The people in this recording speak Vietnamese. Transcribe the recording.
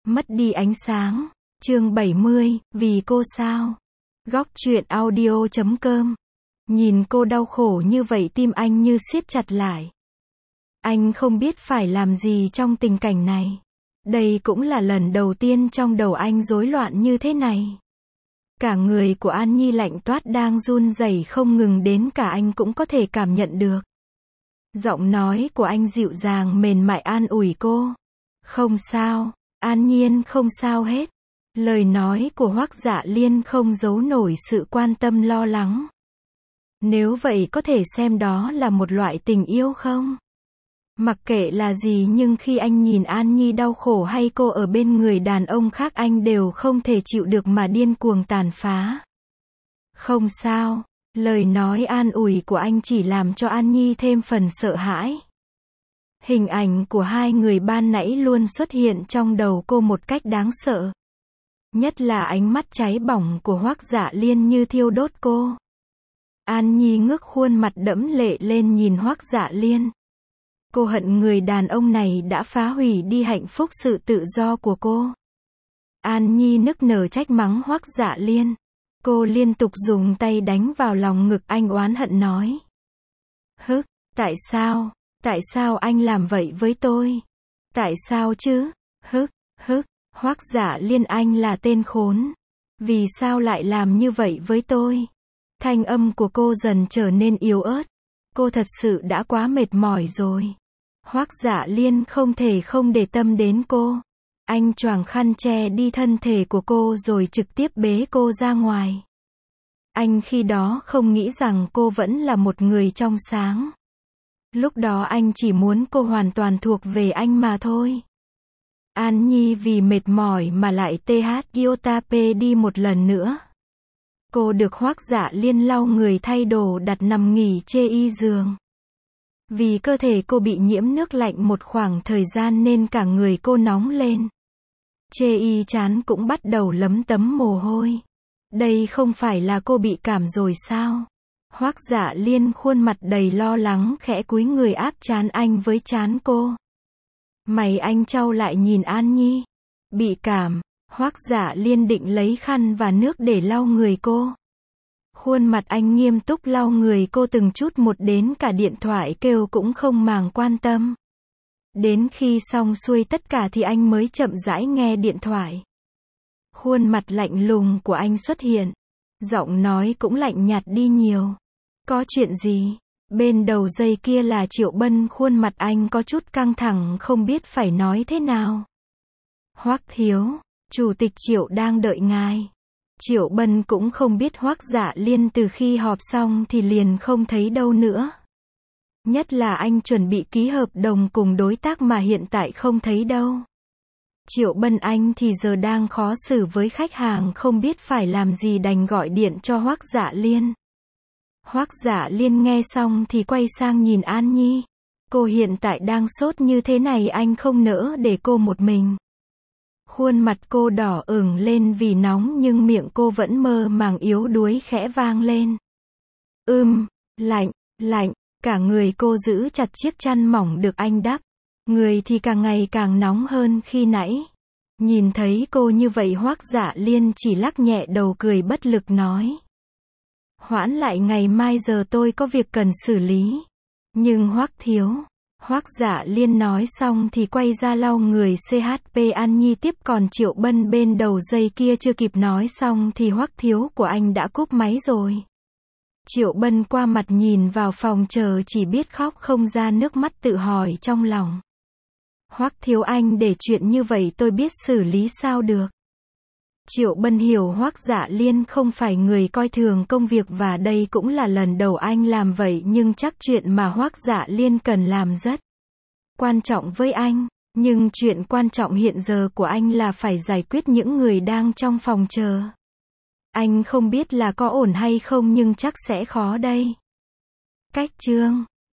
Mất đi ánh sáng. Chương 70, vì cô sao? Góc truyện audio.com. Nhìn cô đau khổ như vậy tim anh như siết chặt lại. Anh không biết phải làm gì trong tình cảnh này. Đây cũng là lần đầu tiên trong đầu anh rối loạn như thế này. Cả người của An Nhi lạnh toát đang run rẩy không ngừng đến cả anh cũng có thể cảm nhận được. Giọng nói của anh dịu dàng mềm mại an ủi cô. Không sao, An Nhiên không sao hết. Lời nói của Hoắc Dạ Liên không giấu nổi sự quan tâm lo lắng. Nếu vậy có thể xem đó là một loại tình yêu không? Mặc kệ là gì nhưng khi anh nhìn An Nhi đau khổ hay cô ở bên người đàn ông khác anh đều không thể chịu được mà điên cuồng tàn phá. Không sao, lời nói an ủi của anh chỉ làm cho An Nhi thêm phần sợ hãi. Hình ảnh của hai người ban nãy luôn xuất hiện trong đầu cô một cách đáng sợ. Nhất là ánh mắt cháy bỏng của Hoắc Dạ Liên như thiêu đốt cô. An Nhi ngước khuôn mặt đẫm lệ lên nhìn Hoắc Dạ Liên. Cô hận người đàn ông này đã phá hủy đi hạnh phúc sự tự do của cô. An Nhi nức nở trách mắng Hoắc Dạ Liên. Cô liên tục dùng tay đánh vào lòng ngực anh oán hận nói. Tại sao anh làm vậy với tôi? Tại sao chứ? Hoắc Dạ Liên anh là tên khốn. Vì sao lại làm như vậy với tôi? Thanh âm của cô dần trở nên yếu ớt. Cô thật sự đã quá mệt mỏi rồi. Hoắc Dạ Liên không thể không để tâm đến cô. Anh choàng khăn che đi thân thể của cô rồi trực tiếp bế cô ra ngoài. Anh khi đó không nghĩ rằng cô vẫn là một người trong sáng. Lúc đó anh chỉ muốn cô hoàn toàn thuộc về anh mà thôi. An Nhi vì mệt mỏi mà lại THIOTAP đi một lần nữa. Cô được Hoắc Dạ Liên lau người thay đồ đặt nằm nghỉ trên giường. Vì cơ thể cô bị nhiễm nước lạnh một khoảng thời gian nên cả người cô nóng lên. Trên trán cũng bắt đầu lấm tấm mồ hôi. Đây không phải là cô bị cảm rồi sao? Hoắc Dạ Liên khuôn mặt đầy lo lắng khẽ cúi người áp trán anh với trán cô. Mày anh chau lại nhìn An Nhi. Bị cảm. Hoắc Dạ Liên định lấy khăn và nước để lau người cô. Khuôn mặt anh nghiêm túc lau người cô từng chút một đến cả điện thoại kêu cũng không màng quan tâm. Đến khi xong xuôi tất cả thì anh mới chậm rãi nghe điện thoại. Khuôn mặt lạnh lùng của anh xuất hiện. Giọng nói cũng lạnh nhạt đi nhiều. Có chuyện gì? Bên đầu dây kia là Triệu Bân, khuôn mặt anh có chút căng thẳng không biết phải nói thế nào. Hoắc thiếu, Chủ tịch Triệu đang đợi ngài. Triệu Bân cũng không biết Hoắc Dạ Liên từ khi họp xong thì liền không thấy đâu nữa. Nhất là anh chuẩn bị ký hợp đồng cùng đối tác mà hiện tại không thấy đâu. Triệu Bân anh thì giờ đang khó xử với khách hàng không biết phải làm gì đành gọi điện cho Hoắc Dạ Liên. Hoắc Dạ Liên nghe xong thì quay sang nhìn An Nhi. Cô hiện tại đang sốt như thế này anh không nỡ để cô một mình. Khuôn mặt cô đỏ ửng lên vì nóng nhưng miệng cô vẫn mơ màng yếu đuối khẽ vang lên. Lạnh, cả người cô giữ chặt chiếc chăn mỏng được anh đắp. Người thì càng ngày càng nóng hơn khi nãy. Nhìn thấy cô như vậy Hoắc Dạ Liên chỉ lắc nhẹ đầu cười bất lực nói. Hoãn lại ngày mai giờ tôi có việc cần xử lý. Nhưng Hoắc thiếu. Hoắc Dạ Liên nói xong thì quay ra lau người CHP An Nhi tiếp còn Triệu Bân bên đầu dây kia chưa kịp nói xong thì Hoắc thiếu của anh đã cúp máy rồi. Triệu Bân qua mặt nhìn vào phòng chờ chỉ biết khóc không ra nước mắt tự hỏi trong lòng. Hoắc thiếu anh để chuyện như vậy tôi biết xử lý sao được. Triệu Bân hiểu Hoắc Dạ Liên không phải người coi thường công việc và đây cũng là lần đầu anh làm vậy nhưng chắc chuyện mà Hoắc Dạ Liên cần làm rất quan trọng với anh. Nhưng chuyện quan trọng hiện giờ của anh là phải giải quyết những người đang trong phòng chờ. Anh không biết là có ổn hay không nhưng chắc sẽ khó đây. Cách chương